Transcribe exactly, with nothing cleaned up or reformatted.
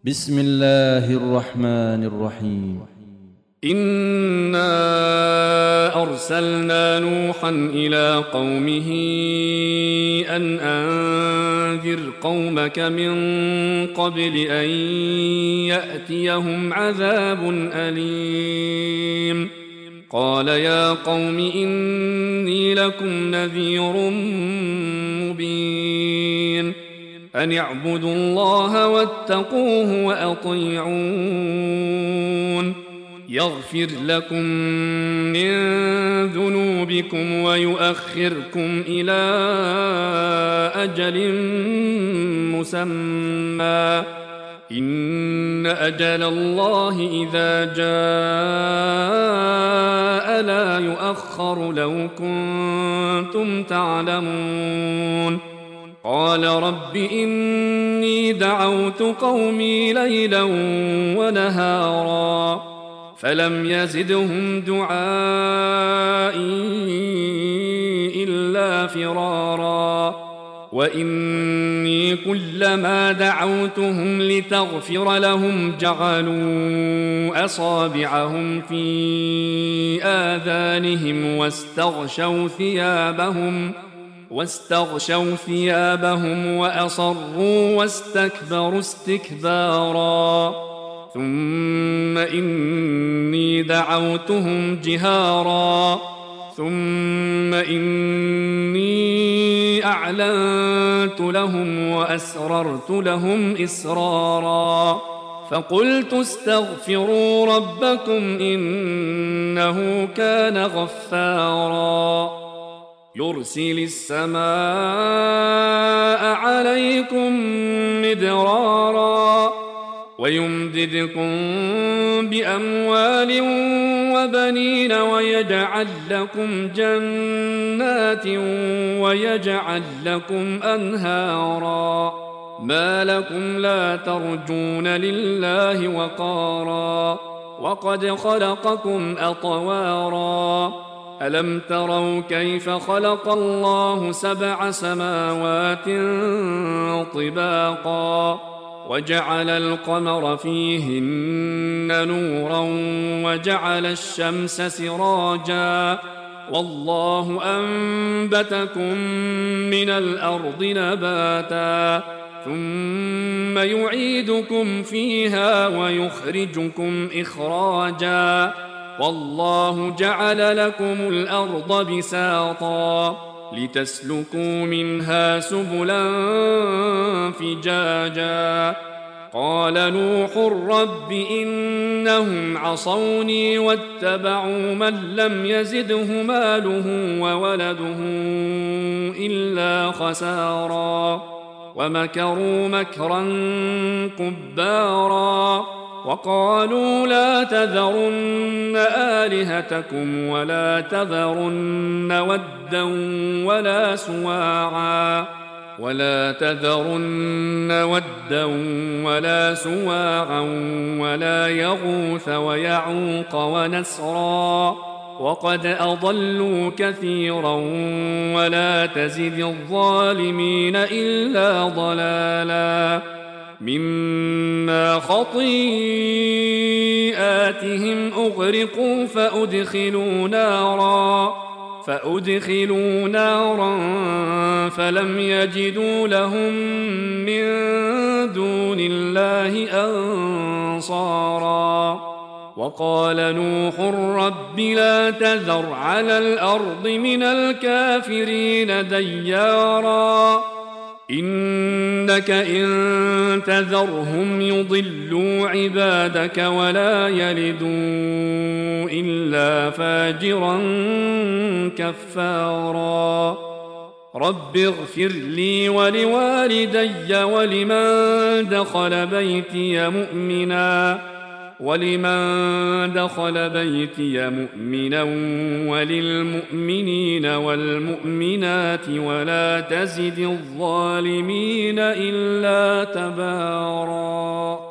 بسم الله الرحمن الرحيم. إنا أرسلنا نوحا إلى قومه أن أنذر قومك من قبل أن يأتيهم عذاب أليم. قال يا قوم إني لكم نذير مبين أن اعبدوا الله واتقوه وأطيعون يغفر لكم من ذنوبكم ويؤخركم إلى أجل مسمى إن أجل الله إذا جاء لا يؤخر لو كنتم تعلمون. قال رب إني دعوت قومي ليلا ونهارا فلم يزدهم دعائي إلا فرارا وإني كلما دعوتهم لتغفر لهم جعلوا أصابعهم في آذانهم واستغشوا ثيابهم واستغشوا ثيابهم وأصروا واستكبروا استكبارا ثم إني دعوتهم جهارا ثم إني أعلنت لهم وأسررت لهم إسرارا فقلت استغفروا ربكم إنه كان غفارا يرسل السماء عليكم مدرارا ويمددكم بأموال وبنين ويجعل لكم جنات ويجعل لكم أنهارا ما لكم لا ترجون لله وقارا وقد خلقكم أطوارا ألم تروا كيف خلق الله سبع سماوات طباقا وجعل القمر فيهن نورا وجعل الشمس سراجا والله أنبتكم من الأرض نباتا ثم يعيدكم فيها ويخرجكم إخراجا والله جعل لكم الأرض بساطا لتسلكوا منها سبلا فجاجا قال نوح رب إنهم عصوني واتبعوا من لم يزده ماله وولده إلا خسارا ومكروا مكرا كبارا وقالوا لا تذرن آلهتكم ولا تذرن ودا ولا سواعا ولا تذرن ودا ولا سواعا ولا يغوث ويعوق ونسرا وقد أضلوا كثيرا ولا تزد الظالمين إلا ضلالا مما خطيئاتهم أغرقوا فأدخلوا نارا فأدخلوا نارا فلم يجدوا لهم من دون الله أنصارا وقال نوح رب لا تذر على الأرض من الكافرين ديارا إنك إن تذرهم يضلوا عبادك ولا يلدوا إلا فاجرا كفارا رب اغفر لي ولوالدي ولمن دخل بيتي مؤمنا ولمن دخل بيتي مؤمنا وللمؤمنين والمؤمنات ولا تزد الظالمين إلا تبارا.